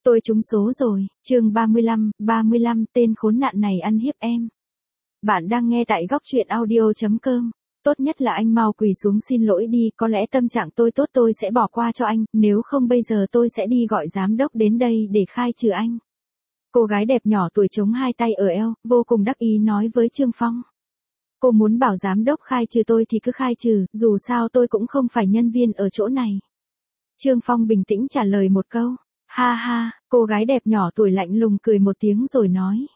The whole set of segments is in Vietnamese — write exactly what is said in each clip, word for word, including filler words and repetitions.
Tôi trúng số rồi, chương ba mươi lăm, ba mươi lăm tên khốn nạn này ăn hiếp em. Bạn đang nghe tại góc truyện audio chấm com. Tốt nhất là anh mau quỳ xuống xin lỗi đi, có lẽ tâm trạng tôi tốt tôi sẽ bỏ qua cho anh, nếu không bây giờ tôi sẽ đi gọi giám đốc đến đây để khai trừ anh. Cô gái đẹp nhỏ tuổi chống hai tay ở eo, vô cùng đắc ý nói với Trương Phong. Cô muốn bảo giám đốc khai trừ tôi thì cứ khai trừ, dù sao tôi cũng không phải nhân viên ở chỗ này. Trương Phong bình tĩnh trả lời một câu. Ha ha, cô gái đẹp nhỏ tuổi lạnh lùng cười một tiếng rồi nói.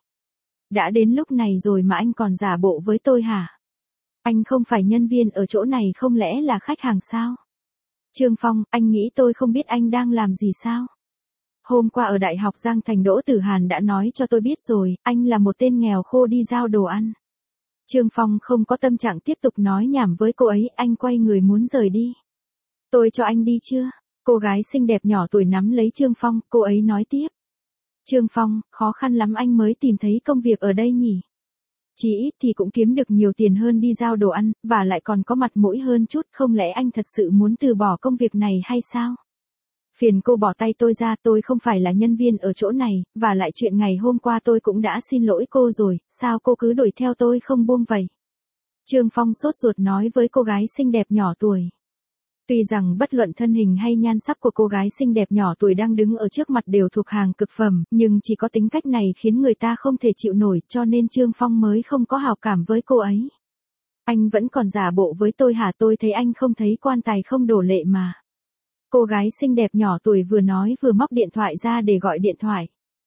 Đã đến lúc này rồi mà anh còn giả bộ với tôi hả? Anh không phải nhân viên ở chỗ này không lẽ là khách hàng sao? Trương Phong, anh nghĩ tôi không biết anh đang làm gì sao? Hôm qua ở Đại học Giang Thành Đỗ Tử Hàn đã nói cho tôi biết rồi, anh là một tên nghèo khô đi giao đồ ăn. Trương Phong không có tâm trạng tiếp tục nói nhảm với cô ấy, anh quay người muốn rời đi. Tôi cho anh đi chưa? Cô gái xinh đẹp nhỏ tuổi nắm lấy Trương Phong, cô ấy nói tiếp. Trương Phong, khó khăn lắm anh mới tìm thấy công việc ở đây nhỉ? Chỉ ít thì cũng kiếm được nhiều tiền hơn đi giao đồ ăn, và lại còn có mặt mũi hơn chút, không lẽ anh thật sự muốn từ bỏ công việc này hay sao? Phiền cô bỏ tay tôi ra, tôi không phải là nhân viên ở chỗ này, và lại chuyện ngày hôm qua tôi cũng đã xin lỗi cô rồi, sao cô cứ đuổi theo tôi không buông vậy? Trương Phong sốt ruột nói với cô gái xinh đẹp nhỏ tuổi. Tuy rằng bất luận thân hình hay nhan sắc của cô gái xinh đẹp nhỏ tuổi đang đứng ở trước mặt đều thuộc hàng cực phẩm, nhưng chỉ có tính cách này khiến người ta không thể chịu nổi, cho nên Trương Phong mới không có hảo cảm với cô ấy. Anh vẫn còn giả bộ với tôi hả? Tôi thấy anh không thấy quan tài không đổ lệ mà. Cô gái xinh đẹp nhỏ tuổi vừa nói vừa móc điện thoại ra để gọi điện thoại.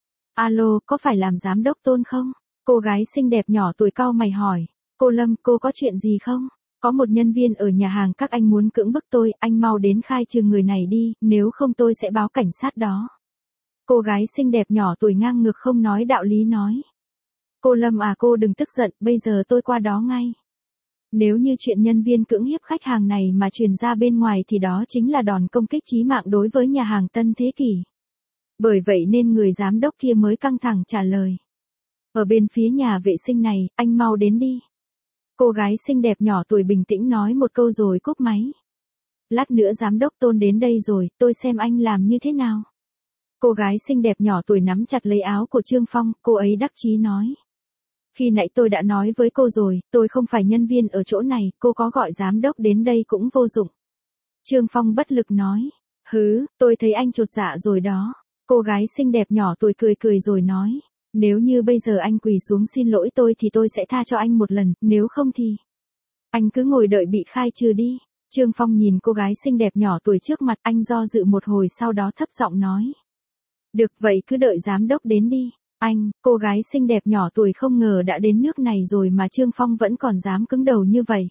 Alo, có phải làm giám đốc Tôn không? Cô gái xinh đẹp nhỏ tuổi cau mày hỏi. Cô Lâm, cô có chuyện gì không? Có một nhân viên ở nhà hàng các anh muốn cưỡng bức tôi, anh mau đến khai trừ người này đi, nếu không tôi sẽ báo cảnh sát đó. Cô gái xinh đẹp nhỏ tuổi ngang ngược không nói đạo lý nói. Cô Lâm à, cô đừng tức giận, bây giờ tôi qua đó ngay. Nếu như chuyện nhân viên cưỡng hiếp khách hàng này mà truyền ra bên ngoài thì đó chính là đòn công kích chí mạng đối với nhà hàng Tân Thế Kỷ. Bởi vậy nên người giám đốc kia mới căng thẳng trả lời. Ở bên phía nhà vệ sinh này, anh mau đến đi. Cô gái xinh đẹp nhỏ tuổi bình tĩnh nói một câu rồi cúp máy. Lát nữa giám đốc Tôn đến đây rồi, tôi xem anh làm như thế nào. Cô gái xinh đẹp nhỏ tuổi nắm chặt lấy áo của Trương Phong, cô ấy đắc chí nói. Khi nãy tôi đã nói với cô rồi, tôi không phải nhân viên ở chỗ này, cô có gọi giám đốc đến đây cũng vô dụng. Trương Phong bất lực nói. Hứ, tôi thấy anh chột dạ rồi đó. Cô gái xinh đẹp nhỏ tuổi cười cười rồi nói. Nếu như bây giờ anh quỳ xuống xin lỗi tôi thì tôi sẽ tha cho anh một lần, nếu không thì anh cứ ngồi đợi bị khai trừ đi. Trương Phong nhìn cô gái xinh đẹp nhỏ tuổi trước mặt, anh do dự một hồi sau đó thấp giọng nói. Được vậy cứ đợi giám đốc đến đi. Anh, cô gái xinh đẹp nhỏ tuổi không ngờ đã đến nước này rồi mà Trương Phong vẫn còn dám cứng đầu như vậy.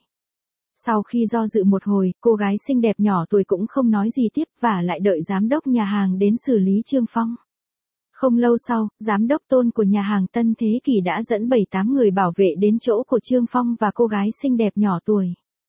Sau khi do dự một hồi, cô gái xinh đẹp nhỏ tuổi cũng không nói gì tiếp và lại đợi giám đốc nhà hàng đến xử lý Trương Phong. Không lâu sau, giám đốc Tôn của nhà hàng Tân Thế Kỷ đã dẫn bảy tám người bảo vệ đến chỗ của Trương Phong và cô gái xinh đẹp nhỏ tuổi.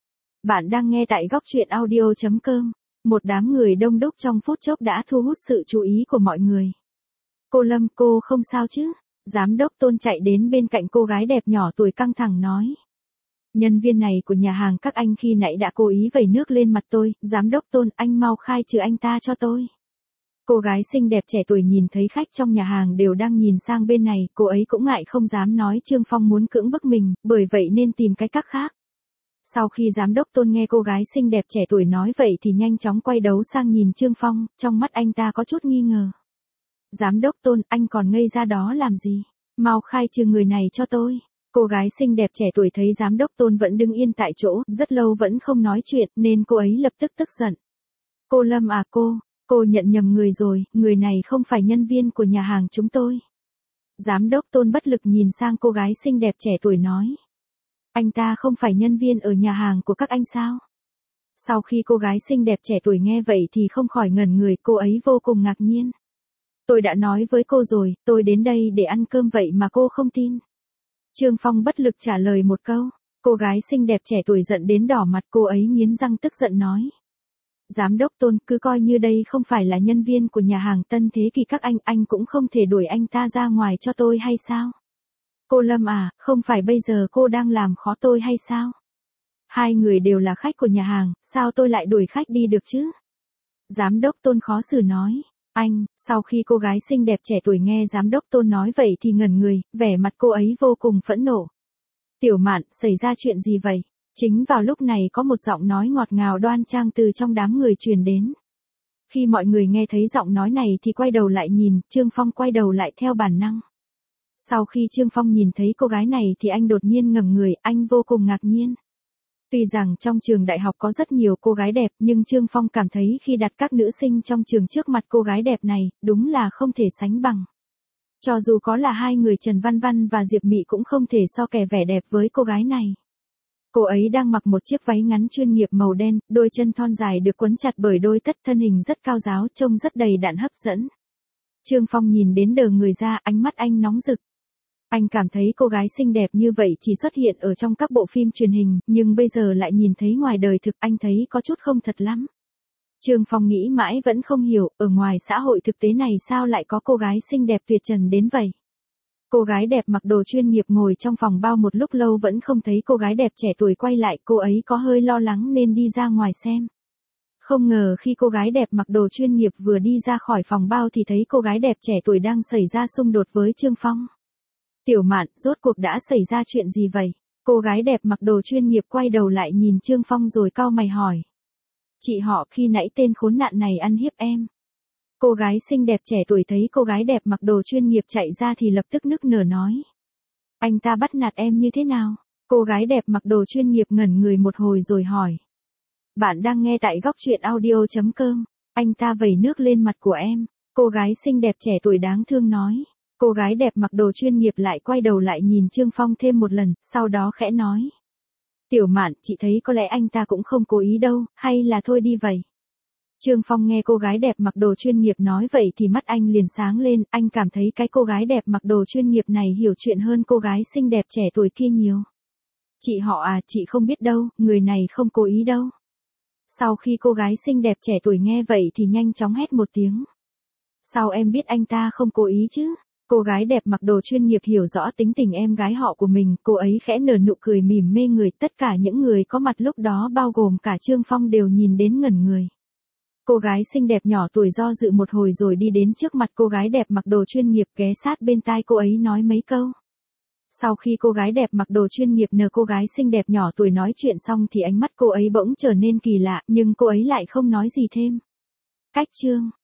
Bạn đang nghe tại góc truyện audio chấm com. Một đám người đông đúc trong phút chốc đã thu hút sự chú ý của mọi người. Cô Lâm, cô không sao chứ? Giám đốc Tôn chạy đến bên cạnh cô gái đẹp nhỏ tuổi căng thẳng nói. Nhân viên này của nhà hàng các anh khi nãy đã cố ý vẩy nước lên mặt tôi, giám đốc Tôn, anh mau khai trừ anh ta cho tôi. Cô gái xinh đẹp trẻ tuổi nhìn thấy khách trong nhà hàng đều đang nhìn sang bên này, cô ấy cũng ngại không dám nói Trương Phong muốn cưỡng bức mình, bởi vậy nên tìm cái cách khác. Sau khi giám đốc Tôn nghe cô gái xinh đẹp trẻ tuổi nói vậy thì nhanh chóng quay đấu sang nhìn Trương Phong, trong mắt anh ta có chút nghi ngờ. Giám đốc Tôn, anh còn ngây ra đó làm gì? Mau khai trừ người này cho tôi. Cô gái xinh đẹp trẻ tuổi thấy giám đốc Tôn vẫn đứng yên tại chỗ, rất lâu vẫn không nói chuyện, nên cô ấy lập tức tức giận. Cô Lâm à cô, cô nhận nhầm người rồi, người này không phải nhân viên của nhà hàng chúng tôi. Giám đốc Tôn bất lực nhìn sang cô gái xinh đẹp trẻ tuổi nói. Anh ta không phải nhân viên ở nhà hàng của các anh sao? Sau khi cô gái xinh đẹp trẻ tuổi nghe vậy thì không khỏi ngẩn người, cô ấy vô cùng ngạc nhiên. Tôi đã nói với cô rồi, tôi đến đây để ăn cơm vậy mà cô không tin. Trương Phong bất lực trả lời một câu. Cô gái xinh đẹp trẻ tuổi giận đến đỏ mặt, cô ấy nghiến răng tức giận nói. Giám đốc Tôn, cứ coi như đây không phải là nhân viên của nhà hàng Tân Thế Kỷ các anh, anh cũng không thể đuổi anh ta ra ngoài cho tôi hay sao? Cô Lâm à, không phải bây giờ cô đang làm khó tôi hay sao? Hai người đều là khách của nhà hàng, sao tôi lại đuổi khách đi được chứ? Giám đốc Tôn khó xử nói. Anh, sau khi cô gái xinh đẹp trẻ tuổi nghe giám đốc Tôn nói vậy thì ngẩn người, vẻ mặt cô ấy vô cùng phẫn nộ. Tiểu Mạn, xảy ra chuyện gì vậy? Chính vào lúc này có một giọng nói ngọt ngào đoan trang từ trong đám người truyền đến. Khi mọi người nghe thấy giọng nói này thì quay đầu lại nhìn, Trương Phong quay đầu lại theo bản năng. Sau khi Trương Phong nhìn thấy cô gái này thì anh đột nhiên ngẩng người, anh vô cùng ngạc nhiên. Tuy rằng trong trường đại học có rất nhiều cô gái đẹp nhưng Trương Phong cảm thấy khi đặt các nữ sinh trong trường trước mặt cô gái đẹp này, đúng là không thể sánh bằng. Cho dù có là hai người Trần Văn Văn và Diệp Mị cũng không thể so kè vẻ đẹp với cô gái này. Cô ấy đang mặc một chiếc váy ngắn chuyên nghiệp màu đen, đôi chân thon dài được quấn chặt bởi đôi tất, thân hình rất cao ráo, trông rất đầy đặn hấp dẫn. Trương Phong nhìn đến đờ người ra, ánh mắt anh nóng rực. Anh cảm thấy cô gái xinh đẹp như vậy chỉ xuất hiện ở trong các bộ phim truyền hình, nhưng bây giờ lại nhìn thấy ngoài đời thực, anh thấy có chút không thật lắm. Trương Phong nghĩ mãi vẫn không hiểu, ở ngoài xã hội thực tế này sao lại có cô gái xinh đẹp tuyệt trần đến vậy. Cô gái đẹp mặc đồ chuyên nghiệp ngồi trong phòng bao một lúc lâu vẫn không thấy cô gái đẹp trẻ tuổi quay lại, cô ấy có hơi lo lắng nên đi ra ngoài xem. Không ngờ khi cô gái đẹp mặc đồ chuyên nghiệp vừa đi ra khỏi phòng bao thì thấy cô gái đẹp trẻ tuổi đang xảy ra xung đột với Trương Phong. Tiểu Mạn, rốt cuộc đã xảy ra chuyện gì vậy? Cô gái đẹp mặc đồ chuyên nghiệp quay đầu lại nhìn Trương Phong rồi cau mày hỏi. Chị họ, khi nãy tên khốn nạn này ăn hiếp em. Cô gái xinh đẹp trẻ tuổi thấy cô gái đẹp mặc đồ chuyên nghiệp chạy ra thì lập tức nức nở nói. Anh ta bắt nạt em như thế nào? Cô gái đẹp mặc đồ chuyên nghiệp ngẩn người một hồi rồi hỏi. Bạn đang nghe tại góc truyện audio chấm com. Anh ta vẩy nước lên mặt của em. Cô gái xinh đẹp trẻ tuổi đáng thương nói. Cô gái đẹp mặc đồ chuyên nghiệp lại quay đầu lại nhìn Trương Phong thêm một lần, sau đó khẽ nói. Tiểu Mạn, chị thấy có lẽ anh ta cũng không cố ý đâu, hay là thôi đi vậy. Trương Phong nghe cô gái đẹp mặc đồ chuyên nghiệp nói vậy thì mắt anh liền sáng lên, anh cảm thấy cái cô gái đẹp mặc đồ chuyên nghiệp này hiểu chuyện hơn cô gái xinh đẹp trẻ tuổi kia nhiều. Chị họ à, chị không biết đâu, người này không cố ý đâu. Sau khi cô gái xinh đẹp trẻ tuổi nghe vậy thì nhanh chóng hét một tiếng. Sao em biết anh ta không cố ý chứ? Cô gái đẹp mặc đồ chuyên nghiệp hiểu rõ tính tình em gái họ của mình, cô ấy khẽ nở nụ cười mỉm mê người, tất cả những người có mặt lúc đó bao gồm cả Trương Phong đều nhìn đến ngẩn người. Cô gái xinh đẹp nhỏ tuổi do dự một hồi rồi đi đến trước mặt cô gái đẹp mặc đồ chuyên nghiệp ghé sát bên tai cô ấy nói mấy câu. Sau khi cô gái đẹp mặc đồ chuyên nghiệp nờ cô gái xinh đẹp nhỏ tuổi nói chuyện xong thì ánh mắt cô ấy bỗng trở nên kỳ lạ, nhưng cô ấy lại không nói gì thêm. Cách chương